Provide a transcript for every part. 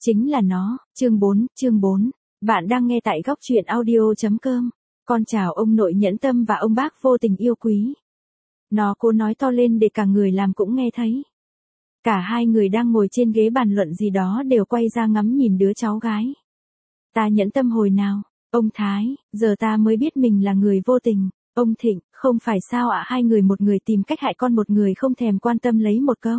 Chính là nó, chương 4. Bạn đang nghe tại góc truyện audio.com. Con chào ông nội nhẫn tâm và ông bác vô tình yêu quý. Nó cố nói to lên để cả người làm cũng nghe thấy. Cả hai người đang ngồi trên ghế bàn luận gì đó đều quay ra ngắm nhìn đứa cháu gái. Ta nhẫn tâm hồi nào, ông Thái, giờ ta mới biết mình là người vô tình. Ông Thịnh, không phải sao ạ, hai người một người tìm cách hại con, một người không thèm quan tâm lấy một câu.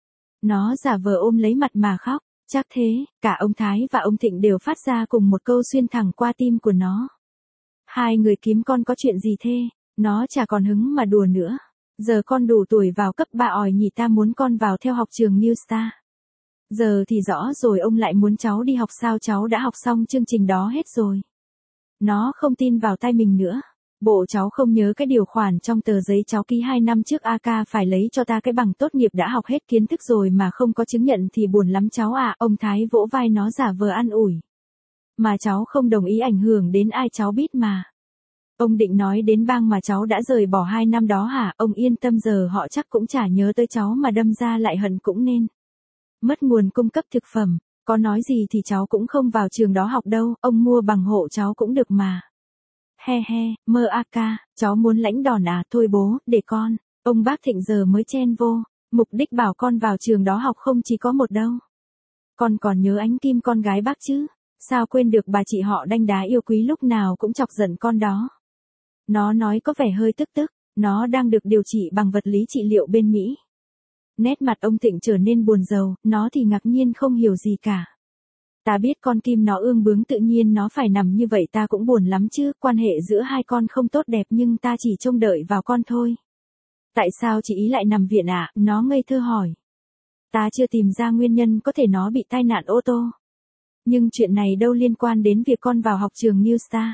Nó giả vờ ôm lấy mặt mà khóc. Chắc thế, cả ông Thái và ông Thịnh đều phát ra cùng một câu xuyên thẳng qua tim của nó. Hai người kiếm con có chuyện gì thế? Nó chả còn hứng mà đùa nữa. Giờ con đủ tuổi vào cấp 3 ỏi nhỉ, ta muốn con vào theo học trường New Star. Giờ thì rõ rồi, ông lại muốn cháu đi học sao, cháu đã học xong chương trình đó hết rồi. Nó không tin vào tay mình nữa. Bộ cháu không nhớ cái điều khoản trong tờ giấy cháu ký 2 năm trước AK phải lấy cho ta cái bằng tốt nghiệp đã học hết kiến thức rồi mà không có chứng nhận thì buồn lắm cháu ạ. Ông Thái vỗ vai nó giả vờ an ủi. Mà cháu không đồng ý ảnh hưởng đến ai, cháu biết mà. Ông định nói đến bang mà cháu đã rời bỏ 2 năm đó hả? Ông yên tâm, giờ họ chắc cũng chả nhớ tới cháu mà đâm ra lại hận cũng nên. Mất nguồn cung cấp thực phẩm, có nói gì thì cháu cũng không vào trường đó học đâu, ông mua bằng hộ cháu cũng được mà. He he, mơ AK, cháu muốn lãnh đòn à, thôi bố, để con. Ông bác Thịnh giờ mới chen vô, mục đích bảo con vào trường đó học không chỉ có một đâu. Con còn nhớ Ánh Kim con gái bác chứ, sao quên được bà chị họ đanh đá yêu quý lúc nào cũng chọc giận con đó. Nó nói có vẻ hơi tức, nó đang được điều trị bằng vật lý trị liệu bên Mỹ. Nét mặt ông Thịnh trở nên buồn rầu, nó thì ngạc nhiên không hiểu gì cả. Ta biết con Kim nó ương bướng, tự nhiên nó phải nằm như vậy, ta cũng buồn lắm chứ, quan hệ giữa hai con không tốt đẹp nhưng ta chỉ trông đợi vào con thôi. Tại sao chị ý lại nằm viện ạ? Nó ngây thơ hỏi. Ta chưa tìm ra nguyên nhân, có thể nó bị tai nạn ô tô. Nhưng chuyện này đâu liên quan đến việc con vào học trường New Star.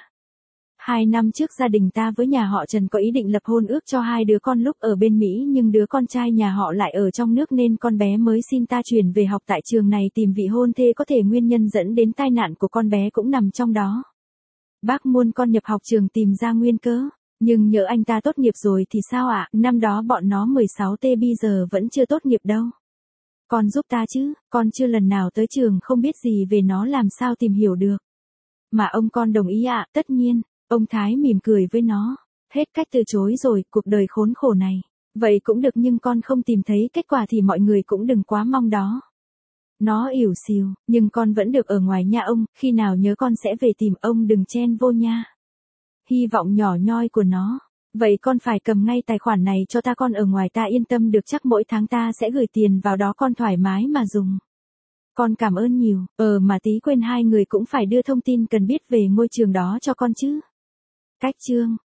2 năm trước gia đình ta với nhà họ Trần có ý định lập hôn ước cho hai đứa con lúc ở bên Mỹ, nhưng đứa con trai nhà họ lại ở trong nước nên con bé mới xin ta chuyển về học tại trường này tìm vị hôn thê, có thể nguyên nhân dẫn đến tai nạn của con bé cũng nằm trong đó. Bác muốn con nhập học trường tìm ra nguyên cớ, nhưng nhỡ anh ta tốt nghiệp rồi thì sao ạ? Năm đó bọn nó 16T, bây giờ vẫn chưa tốt nghiệp đâu. Con giúp ta chứ, con chưa lần nào tới trường, không biết gì về nó, làm sao tìm hiểu được. Mà ông con đồng ý ạ? Tất nhiên. Ông Thái mỉm cười với nó. Hết cách từ chối rồi, cuộc đời khốn khổ này. Vậy cũng được, nhưng con không tìm thấy kết quả thì mọi người cũng đừng quá mong đó. Nó ỉu xìu, nhưng con vẫn được ở ngoài nha ông, khi nào nhớ con sẽ về tìm ông, đừng chen vô nha. Hy vọng nhỏ nhoi của nó. Vậy con phải cầm ngay tài khoản này cho ta, con ở ngoài ta yên tâm được, chắc mỗi tháng ta sẽ gửi tiền vào đó, con thoải mái mà dùng. Con cảm ơn nhiều, mà tí quên, hai người cũng phải đưa thông tin cần biết về ngôi trường đó cho con chứ. Cách chương